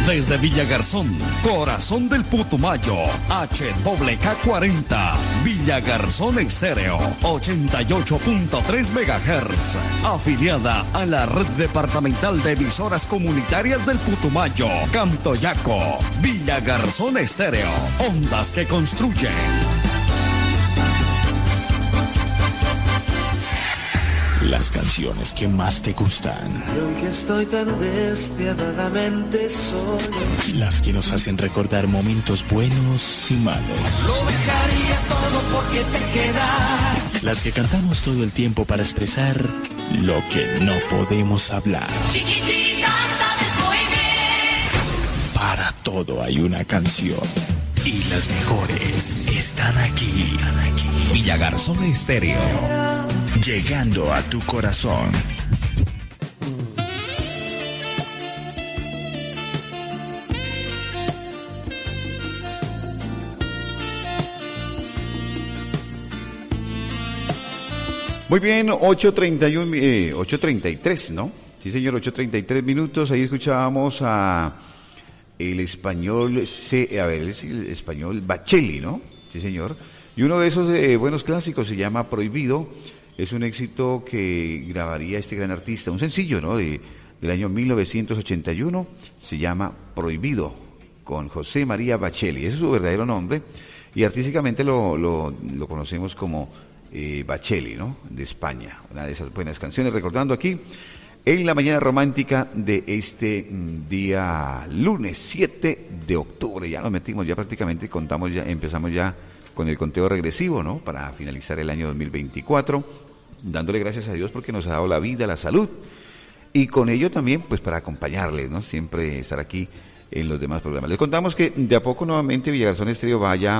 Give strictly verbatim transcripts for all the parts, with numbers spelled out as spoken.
Desde Villagarzón, corazón del Putumayo, H W K cuarenta, Villagarzón Estéreo, ochenta y ocho punto tres megahertz, afiliada a la red departamental de emisoras comunitarias del Putumayo, Cantoyaco, Villagarzón Estéreo, ondas que construyen. Las canciones que más te gustan. Y hoy que estoy tan despiadadamente solo. Las que nos hacen recordar momentos buenos y malos. Lo dejaría todo porque te quedas. Las que cantamos todo el tiempo para expresar lo que no podemos hablar. Chiquitita, sabes muy bien. Para todo hay una canción. Y las mejores están aquí. Están aquí. Villagarzón Estéreo. Llegando a tu corazón. Muy bien, ocho treinta y uno, eh, ocho treinta y tres, ¿no? Sí, señor, ocho treinta y tres minutos. Ahí escuchábamos a el español, C, a ver, es el español Bacheli, ¿no? Sí, señor. Y uno de esos eh, buenos clásicos se llama Prohibido. Es un éxito que grabaría este gran artista, un sencillo, ¿no? De, del año mil novecientos ochenta y uno, se llama Prohibido, con José María Bacheli, ese es su verdadero nombre, y artísticamente lo, lo, lo conocemos como eh, Bacheli, ¿no? De España, una de esas buenas canciones, recordando aquí, en la mañana romántica de este mm, día lunes siete de octubre, ya nos metimos, ya prácticamente contamos, ya empezamos ya con el conteo regresivo, ¿no? Para finalizar el año dos mil veinticuatro, dándole gracias a Dios porque nos ha dado la vida, la salud, y con ello también, pues para acompañarles, ¿no? Siempre estar aquí en los demás programas. Les contamos que de a poco nuevamente Villagarzón Estéreo vaya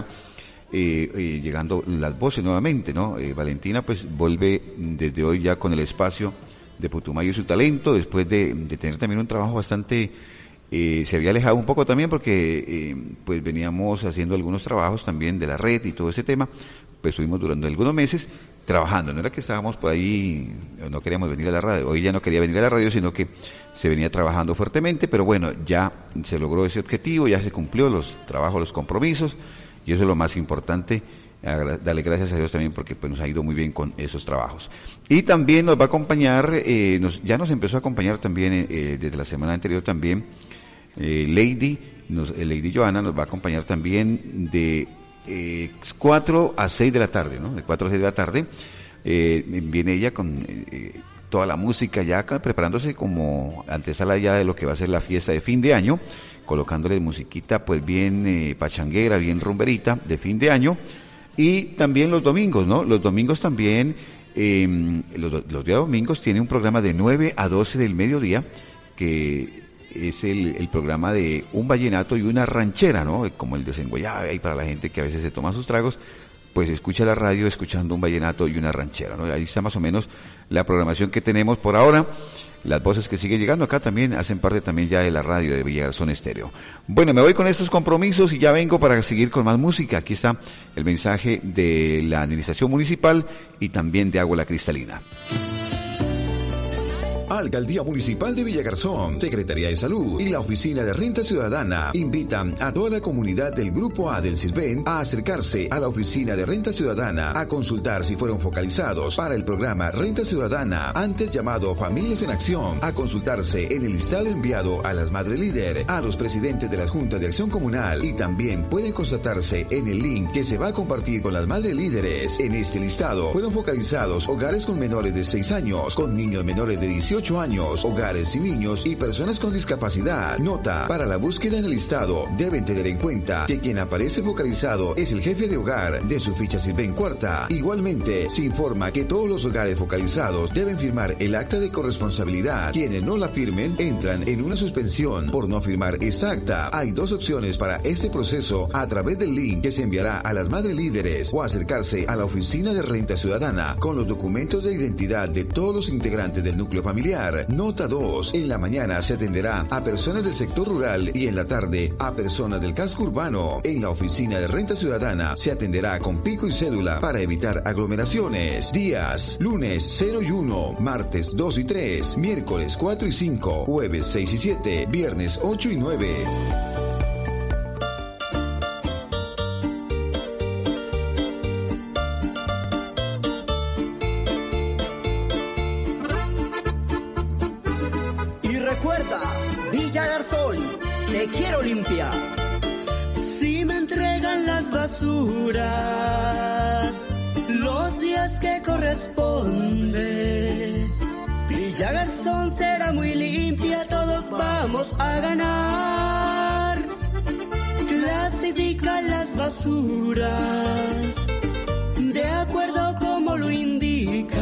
eh, eh, llegando las voces nuevamente, ¿no? Eh, Valentina, pues vuelve desde hoy ya con el espacio de Putumayo y su talento, después de, de tener también un trabajo bastante, eh, se había alejado un poco también porque, eh, pues veníamos haciendo algunos trabajos también de la red y todo ese tema, pues estuvimos durante algunos meses trabajando, no era que estábamos por ahí, no queríamos venir a la radio, hoy ya no quería venir a la radio, sino que se venía trabajando fuertemente, pero bueno, ya se logró ese objetivo, ya se cumplió los trabajos, los compromisos, y eso es lo más importante, darle gracias a Dios también porque pues nos ha ido muy bien con esos trabajos. Y también nos va a acompañar, eh, nos, ya nos empezó a acompañar también eh, desde la semana anterior también, eh, Lady, nos, eh, Lady Joana nos va a acompañar también de Eh, cuatro a seis de la tarde, ¿no? De cuatro a seis de la tarde, eh, viene ella con eh, toda la música ya acá, preparándose como antesala ya de lo que va a ser la fiesta de fin de año, colocándole musiquita pues bien eh, pachanguera, bien rumberita de fin de año, y también los domingos, ¿no? Los domingos también, eh, los, los días domingos tiene un programa de nueve a doce del mediodía, que es el, el programa de un vallenato y una ranchera, ¿no? Como el desenguayabe ahí para la gente que a veces se toma sus tragos, pues escucha la radio escuchando un vallenato y una ranchera, ¿no? Ahí está más o menos la programación que tenemos por ahora. Las voces que siguen llegando acá también hacen parte también ya de la radio de Villagarzón Estéreo. Bueno, me voy con estos compromisos y ya vengo para seguir con más música. Aquí está el mensaje de la administración municipal y también de Agua La Cristalina. Alcaldía Municipal de Villagarzón, Secretaría de Salud y la Oficina de Renta Ciudadana invitan a toda la comunidad del Grupo A del CISBEN a acercarse a la Oficina de Renta Ciudadana a consultar si fueron focalizados para el programa Renta Ciudadana, antes llamado Familias en Acción, a consultarse en el listado enviado a las Madres Líder, a los presidentes de la Junta de Acción Comunal, y también pueden constatarse en el link que se va a compartir con las Madres Líderes. En este listado fueron focalizados hogares con menores de seis años, con niños menores de dieciocho años, hogares sin niños y personas con discapacidad. Nota: para la búsqueda en el listado deben tener en cuenta que quien aparece focalizado es el jefe de hogar de su ficha CISBEN cuarta. Igualmente, se informa que todos los hogares focalizados deben firmar el acta de corresponsabilidad. Quienes no la firmen entran en una suspensión por no firmar esta acta. Hay dos opciones para este proceso: a través del link que se enviará a las Madres Líderes o acercarse a la Oficina de Renta Ciudadana con los documentos de identidad de todos los integrantes del núcleo familiar familiar. Nota dos. En la mañana se atenderá a personas del sector rural y en la tarde a personas del casco urbano. En la oficina de Renta Ciudadana se atenderá con pico y cédula para evitar aglomeraciones. Días: lunes cero y uno, martes dos y tres, miércoles cuatro y cinco, jueves seis y siete, viernes ocho y nueve. Te quiero limpiar. Si me entregan las basuras los días que corresponde, Villa Garzón será muy limpia, todos vamos a ganar. Clasifica las basuras de acuerdo como lo indican.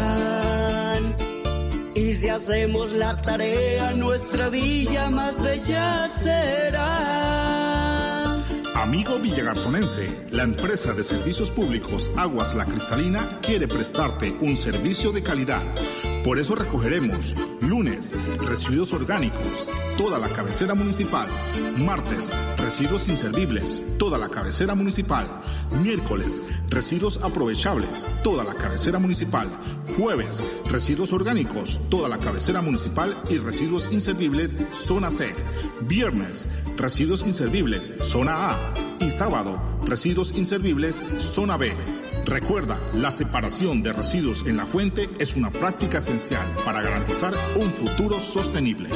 Y si hacemos la tarea, nuestra villa más bella será. Amigo villagarzonense, la empresa de servicios públicos Aguas La Cristalina quiere prestarte un servicio de calidad. Por eso recogeremos lunes residuos orgánicos, toda la cabecera municipal. Martes, residuos inservibles, toda la cabecera municipal. Miércoles, residuos aprovechables, toda la cabecera municipal. Jueves, residuos orgánicos, toda la cabecera municipal y residuos inservibles, zona C. Viernes, residuos inservibles, zona A. Y sábado, residuos inservibles, zona B. Recuerda, la separación de residuos en la fuente es una práctica esencial para garantizar un futuro sostenible.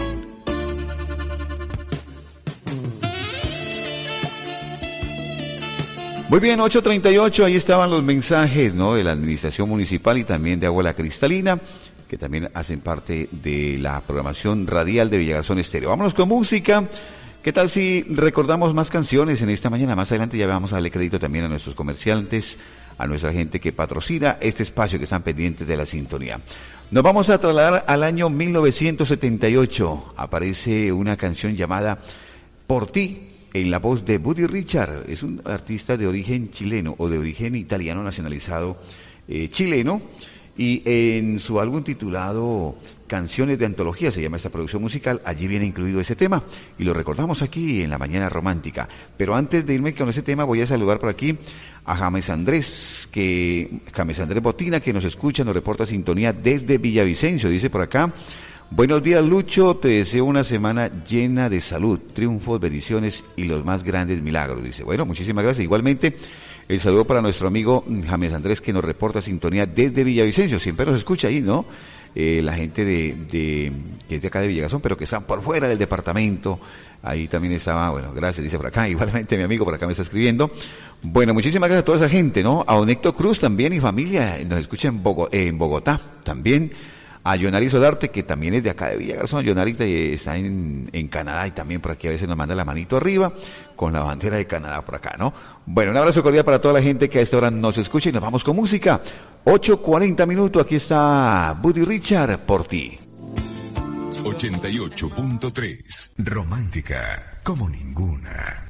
Muy bien, ocho treinta y ocho, ahí estaban los mensajes, ¿no?, de la administración municipal y también de Agua La Cristalina, que también hacen parte de la programación radial de Villagarzón Estéreo. Vámonos con música. ¿Qué tal si recordamos más canciones en esta mañana? Más adelante ya vamos a darle crédito también a nuestros comerciantes, a nuestra gente que patrocina este espacio, que están pendientes de la sintonía. Nos vamos a trasladar al año mil novecientos setenta y ocho. Aparece una canción llamada Por Ti, en la voz de Buddy Richard. Es un artista de origen chileno o de origen italiano nacionalizado eh, chileno. Y en su álbum titulado Canciones de Antología, se llama esta producción musical, allí viene incluido ese tema, y lo recordamos aquí en la Mañana Romántica. Pero antes de irme con ese tema, voy a saludar por aquí a James Andrés, que James Andrés Botina, que nos escucha, nos reporta sintonía desde Villavicencio, dice por acá: buenos días, Lucho, te deseo una semana llena de salud, triunfos, bendiciones y los más grandes milagros. Dice, bueno, muchísimas gracias. Igualmente, el saludo para nuestro amigo James Andrés, que nos reporta sintonía desde Villavicencio. Siempre nos escucha ahí, ¿no? Eh, la gente de, de, que es de acá de Villagarzón, pero que están por fuera del departamento. Ahí también estaba, bueno, gracias, dice por acá. Igualmente mi amigo por acá me está escribiendo. Bueno, muchísimas gracias a toda esa gente, ¿no? A Don Héctor Cruz también y familia, nos escucha en, Bogo, eh, en Bogotá también. A Yonari Solarte, que también es de acá de Villagarzón. Yonari está en, en Canadá y también por aquí a veces nos manda la manito arriba con la bandera de Canadá por acá, ¿no? Bueno, un abrazo cordial para toda la gente que a esta hora nos escucha y nos vamos con música. ocho cuarenta minutos, aquí está Buddy Richard, Por Ti. ochenta y ocho punto tres, romántica como ninguna.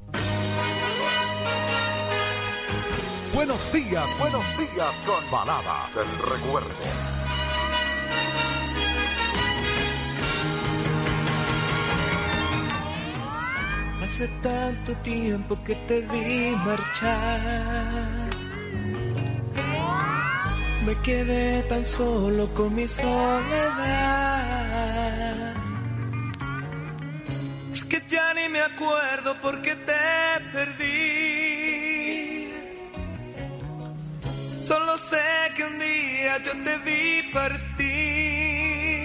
Buenos días, buenos días con baladas del recuerdo. Hace tanto tiempo que te vi marchar, me quedé tan solo con mi soledad. Es que ya ni me acuerdo por qué te perdí. Solo sé que un día yo te vi partir.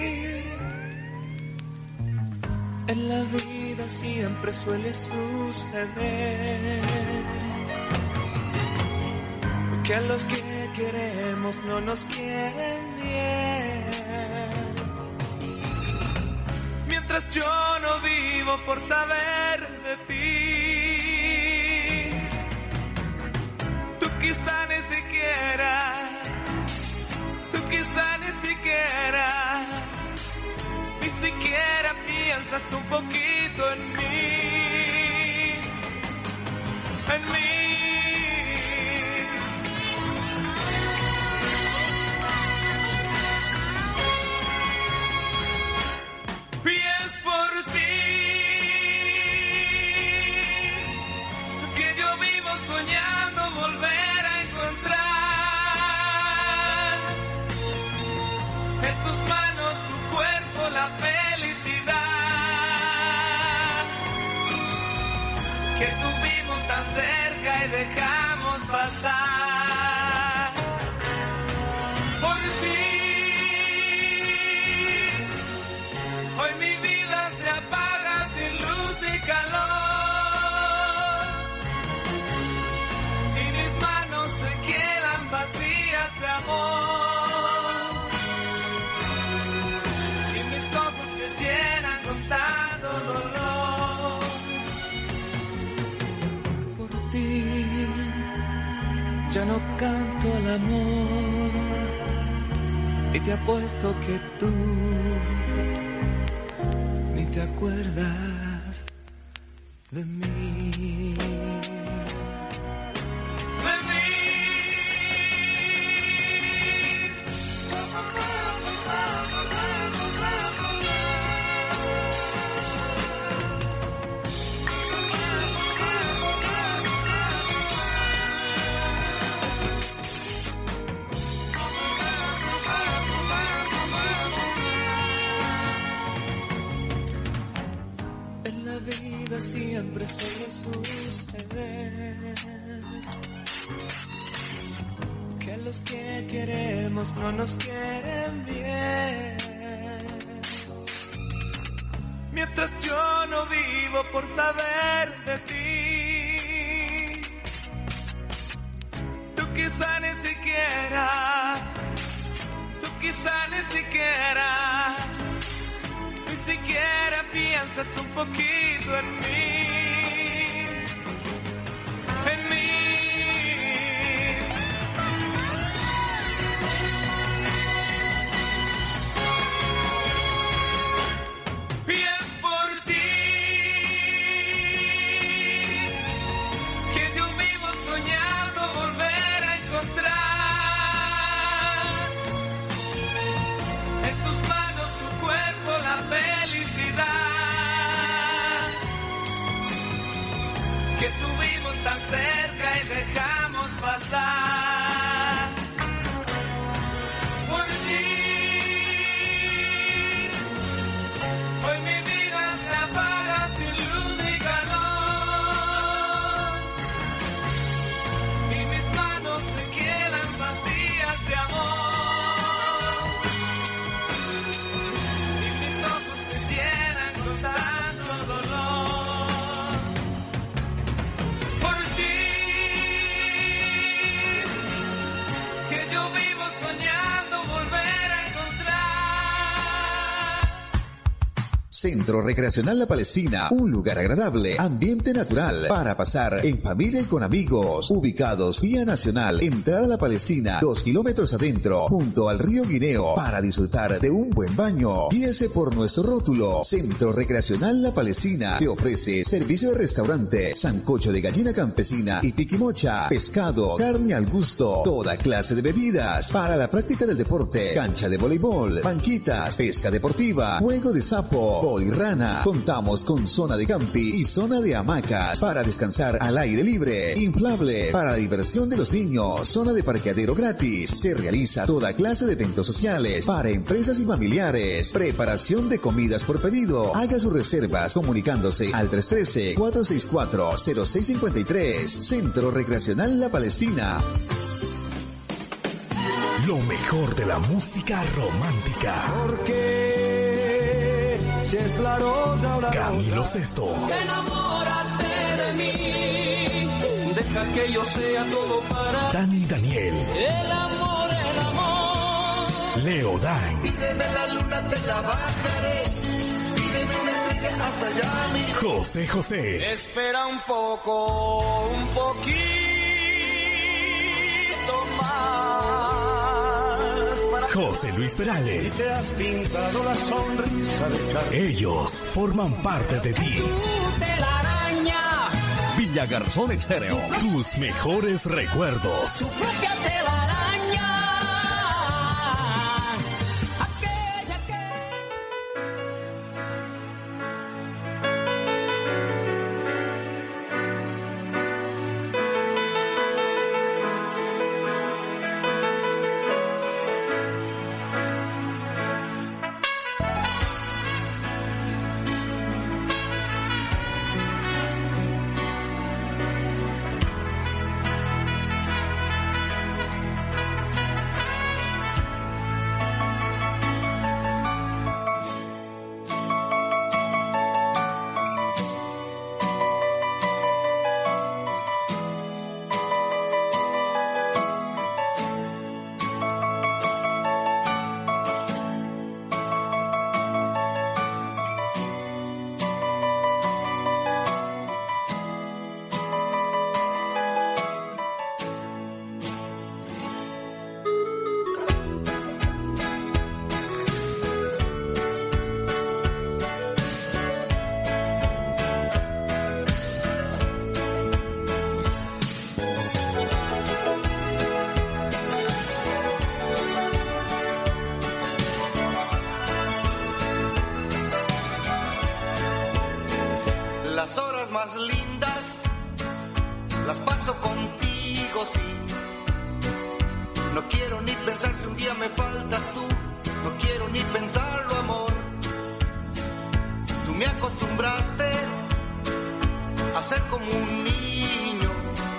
En la vida siempre suele suceder que a los que queremos no nos quieren bien. Mientras yo no vivo por saber de ti, tú quizá ni siquiera, tú quizá ni siquiera, ni siquiera piensas un poquito en mí, en mí. que tuvimos tan cerca y dejamos pasar. Por ti, hoy mi vida se apaga sin luz ni calor, y mis manos se quedan vacías de amor, y mis ojos se llenan con tanto dolor. Por ti ya no canto al amor, y te apuesto que tú ni te acuerdas de mí. De mí. Siempre suele suceder que los que queremos no nos quieren bien. Mientras yo no vivo por saber de ti, tú quizá ni siquiera, tú quizá ni siquiera Ni siquiera piensas un poquito en mí, en mí. Y es por ti que yo vivo soñando volver a encontrar en tus manos tu cuerpo la felicidad que tuvimos tan cerca y dejamos pasar. Por ti, hoy mi vida se apaga sin luz ni calor, y mis manos se quedan vacías de amor. Centro Recreacional La Palestina, un lugar agradable, ambiente natural para pasar en familia y con amigos, ubicados vía nacional, entrada La Palestina, dos kilómetros adentro, junto al río Guineo, para disfrutar de un buen baño. Guíese por nuestro rótulo. Centro Recreacional La Palestina te ofrece servicio de restaurante, sancocho de gallina campesina y piquimocha, pescado, carne al gusto, toda clase de bebidas, para la práctica del deporte, cancha de voleibol, banquitas, pesca deportiva, juego de sapo, y rana. Contamos con zona de campi y zona de hamacas para descansar al aire libre, inflable para la diversión de los niños, zona de parqueadero gratis. Se realiza toda clase de eventos sociales para empresas y familiares, preparación de comidas por pedido. Haga sus reservas comunicándose al tres uno tres, cuatro seis cuatro, cero seis cinco tres. Centro Recreacional La Palestina. Lo mejor de la música romántica. Porque si es la rosa o la Camilo rosa, Sesto. enamórate de mí, deja que yo sea todo para Dani Daniel. el amor, el amor. Leo Dan. Pídeme la luna, te la bajaré, pídeme una estrella hasta allá, mi José José. espera un poco, un poquito más para José Luis y Perales. te has pintado la sonrisa de carne. Ellos forman parte de ti. Telaraña, Villagarzón Estéreo. Tus mejores recuerdos. su propia telaraña, aquella que... me acostumbraste a ser como un niño.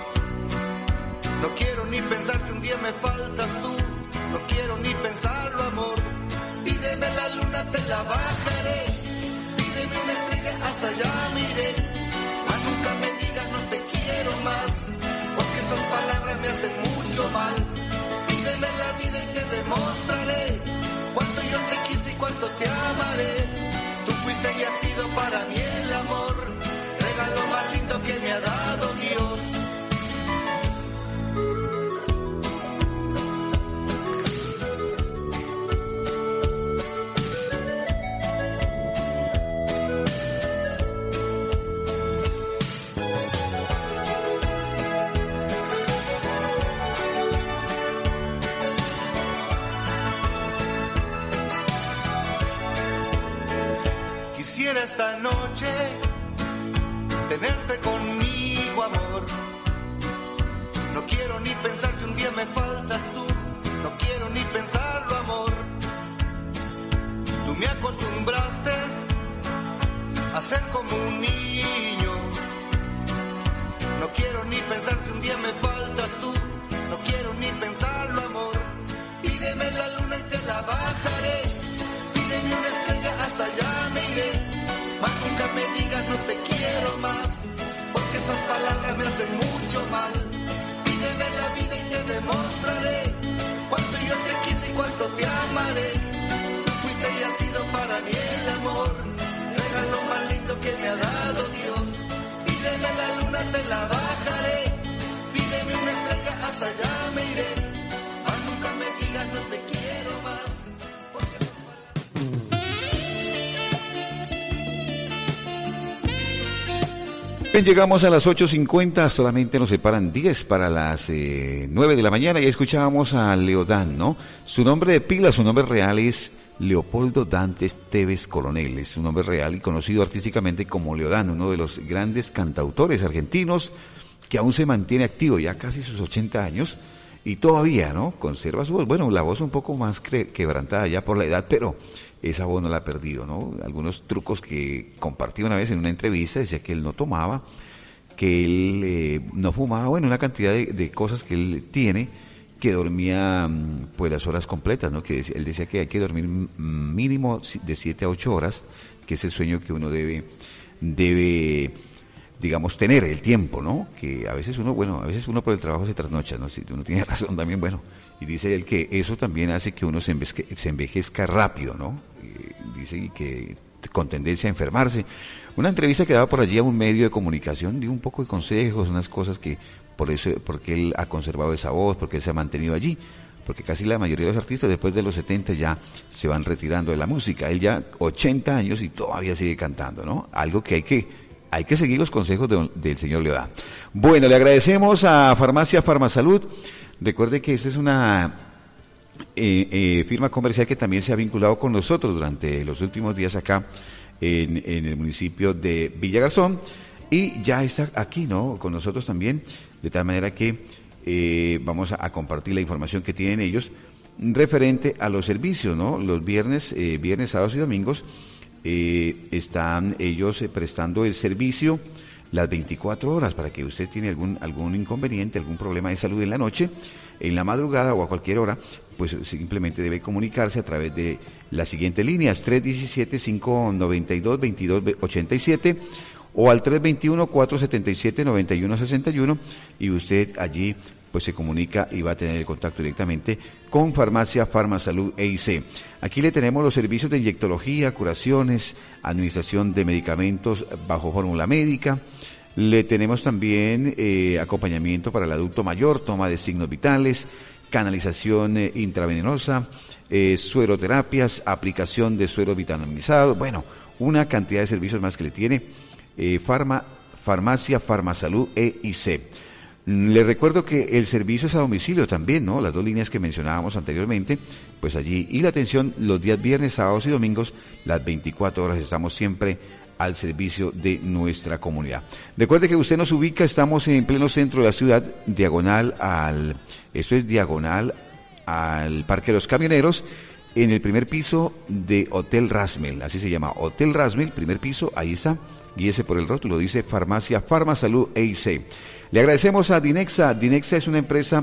No quiero ni pensar si un día me faltas tú. No quiero ni pensarlo, amor. Pídeme la luna, te la bajaré. Pídeme una estrella, hasta allá miré. Mas nunca me digas no te quiero más, porque esas palabras me hacen mucho mal. Pídeme la vida y te demostraré cuánto yo te quise y cuánto te amaré. Tú fuiste y has sido para mí el amor, regalo más lindo que me ha dado Dios. Quisiera esta noche tenerte conmigo, amor. No quiero ni pensar si un día me faltas tú. No quiero ni pensarlo, amor. Tú me acostumbraste a ser como un niño. No quiero ni pensar si un día me faltas tú. No quiero ni pensarlo, amor. Pídeme la luna y te la bajaré. Pídeme una estrella, hasta allá me iré. Mas nunca me digas no te quiero más, porque esas palabras me hacen mucho mal. Pídeme la vida y te demostraré cuánto yo te quise y cuánto te amaré. Tú fuiste y has sido para mí el amor, regalo más lindo que me ha dado Dios. Pídeme la luna, te la bajaré. Pídeme una estrella, hasta allá me iré. Mas nunca me digas no te quiero más, porque esas palabras... Bien, llegamos a las ocho cincuenta, solamente nos separan diez para las eh, nueve de la mañana y escuchábamos a Leodán, ¿no? Su nombre de pila, su nombre real es Leopoldo Dantes Tevez Coronel, es su nombre real y conocido artísticamente como Leodán, uno de los grandes cantautores argentinos que aún se mantiene activo, ya casi sus ochenta años y todavía, ¿no? Conserva su voz, bueno, la voz un poco más cre- quebrantada ya por la edad, pero esa voz no la ha perdido, ¿no? Algunos trucos que compartí una vez en una entrevista, decía que él no tomaba, que él eh, no fumaba, bueno, una cantidad de, de cosas que él tiene, que dormía pues las horas completas, ¿no? Que él decía que hay que dormir mínimo de siete a ocho horas, que es el sueño que uno debe, debe, digamos, tener, el tiempo, ¿no? Que a veces uno, bueno, a veces uno por el trabajo se trasnocha, ¿no? Si uno tiene razón también, bueno, y dice él que eso también hace que uno se envejezca, se envejezca rápido, ¿no? Eh, dice que con tendencia a enfermarse. Una entrevista que daba por allí a un medio de comunicación, dio un poco de consejos, unas cosas que, por eso, porque él ha conservado esa voz, porque él se ha mantenido allí, porque casi la mayoría de los artistas después de los setenta ya se van retirando de la música. Él ya ochenta años y todavía sigue cantando, ¿no? Algo que hay que, hay que seguir los consejos de, del señor Leodán. Bueno, le agradecemos a Farmacia Farmasalud. Recuerde que esta es una eh, eh, firma comercial que también se ha vinculado con nosotros durante los últimos días acá en, en el municipio de Villagarzón y ya está aquí, ¿no? Con nosotros también, de tal manera que eh, vamos a, a compartir la información que tienen ellos referente a los servicios, ¿no? Los viernes, eh, viernes, sábados y domingos eh, están ellos eh, prestando el servicio las veinticuatro horas para que usted tiene algún algún inconveniente, algún problema de salud en la noche, en la madrugada o a cualquier hora, pues simplemente debe comunicarse a través de las siguientes líneas, tres uno siete, cinco nueve dos, dos dos ocho siete o al tres dos uno, cuatro siete siete, nueve uno seis uno y usted allí pues se comunica y va a tener el contacto directamente con Farmacia Farmasalud E I C. Aquí le tenemos los servicios de inyectología, curaciones, administración de medicamentos bajo fórmula médica. Le tenemos también eh, acompañamiento para el adulto mayor, toma de signos vitales, canalización eh, intravenosa, eh, sueroterapias, aplicación de suero vitaminizado, bueno, una cantidad de servicios más que le tiene eh, Farma, Farmacia Farmasalud E I C. Le recuerdo que el servicio es a domicilio también, ¿no? Las dos líneas que mencionábamos anteriormente, pues allí. Y la atención los días viernes, sábados y domingos, las veinticuatro horas, estamos siempre al servicio de nuestra comunidad. Recuerde que usted nos ubica, estamos en pleno centro de la ciudad, diagonal al, esto es diagonal al Parque de los Camioneros, en el primer piso de Hotel Rasmel, así se llama, Hotel Rasmel, primer piso, ahí está, guíese por el rótulo, dice Farmacia Farmasalud E I C. Le agradecemos a Dinexa. Dinexa es una empresa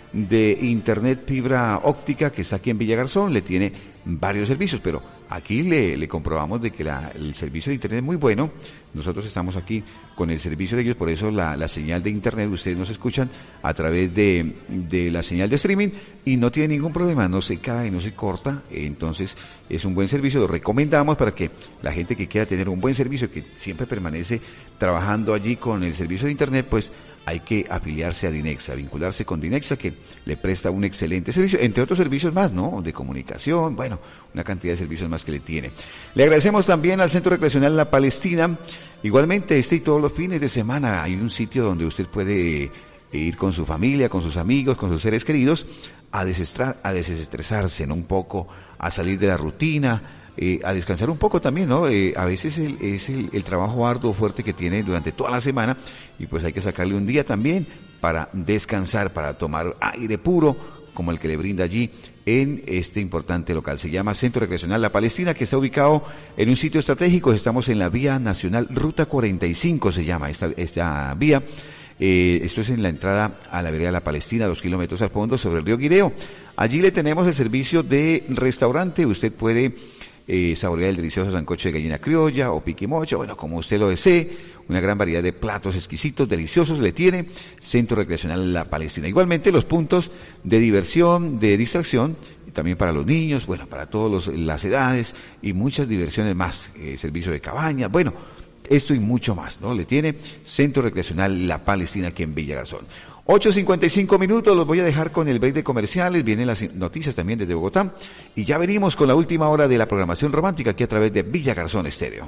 de internet fibra óptica que está aquí en Villa Garzón, le tiene varios servicios, pero aquí le, le comprobamos de que la, el servicio de internet es muy bueno. Nosotros estamos aquí con el servicio de ellos, por eso la, la señal de internet, ustedes nos escuchan a través de, de la señal de streaming y no tiene ningún problema, no se cae, no se corta, entonces es un buen servicio, lo recomendamos para que la gente que quiera tener un buen servicio, que siempre permanece trabajando allí con el servicio de internet, pues hay que afiliarse a Dinexa, vincularse con Dinexa, que le presta un excelente servicio, entre otros servicios más, ¿no? De comunicación, bueno, una cantidad de servicios más que le tiene. Le agradecemos también al Centro Recreacional La Palestina. Igualmente, este y todos los fines de semana hay un sitio donde usted puede ir con su familia, con sus amigos, con sus seres queridos, a desestrar, a desestresarse, ¿no? Un poco, a salir de la rutina, Eh, a descansar un poco también, ¿no? Eh, a veces el, es el, el trabajo arduo, fuerte que tiene durante toda la semana y pues hay que sacarle un día también para descansar, para tomar aire puro como el que le brinda allí en este importante local. Se llama Centro Recreacional La Palestina, que está ubicado en un sitio estratégico. Estamos en la vía nacional Ruta cuarenta y cinco, se llama esta, esta vía. Eh, esto es en la entrada a la vereda La Palestina, dos kilómetros al fondo sobre el río Guireo. Allí le tenemos el servicio de restaurante. Usted puede Eh, saborear el delicioso sancocho de gallina criolla o piquimocho, bueno, como usted lo desee, una gran variedad de platos exquisitos, deliciosos, le tiene Centro Recreacional La Palestina. Igualmente los puntos de diversión, de distracción, también para los niños, bueno, para todas las edades y muchas diversiones más, eh, servicio de cabaña, bueno, esto y mucho más, ¿no? Le tiene Centro Recreacional La Palestina aquí en Villa Garzón. ocho cincuenta y cinco minutos, los voy a dejar con el break de comerciales, vienen las noticias también desde Bogotá, y ya venimos con la última hora de la programación romántica aquí a través de Villa Garzón Estéreo.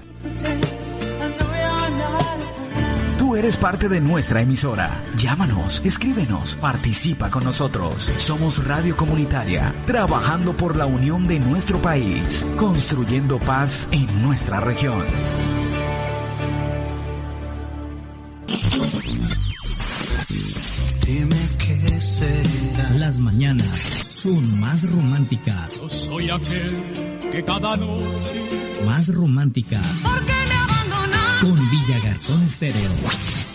Tú eres parte de nuestra emisora. Llámanos, escríbenos, participa con nosotros. Somos Radio Comunitaria, trabajando por la unión de nuestro país, construyendo paz en nuestra región. Dime qué será. Las mañanas son más románticas. Yo soy aquel que cada noche más románticas. ¿Por qué me abandonas? Con Villa Garzón Estéreo.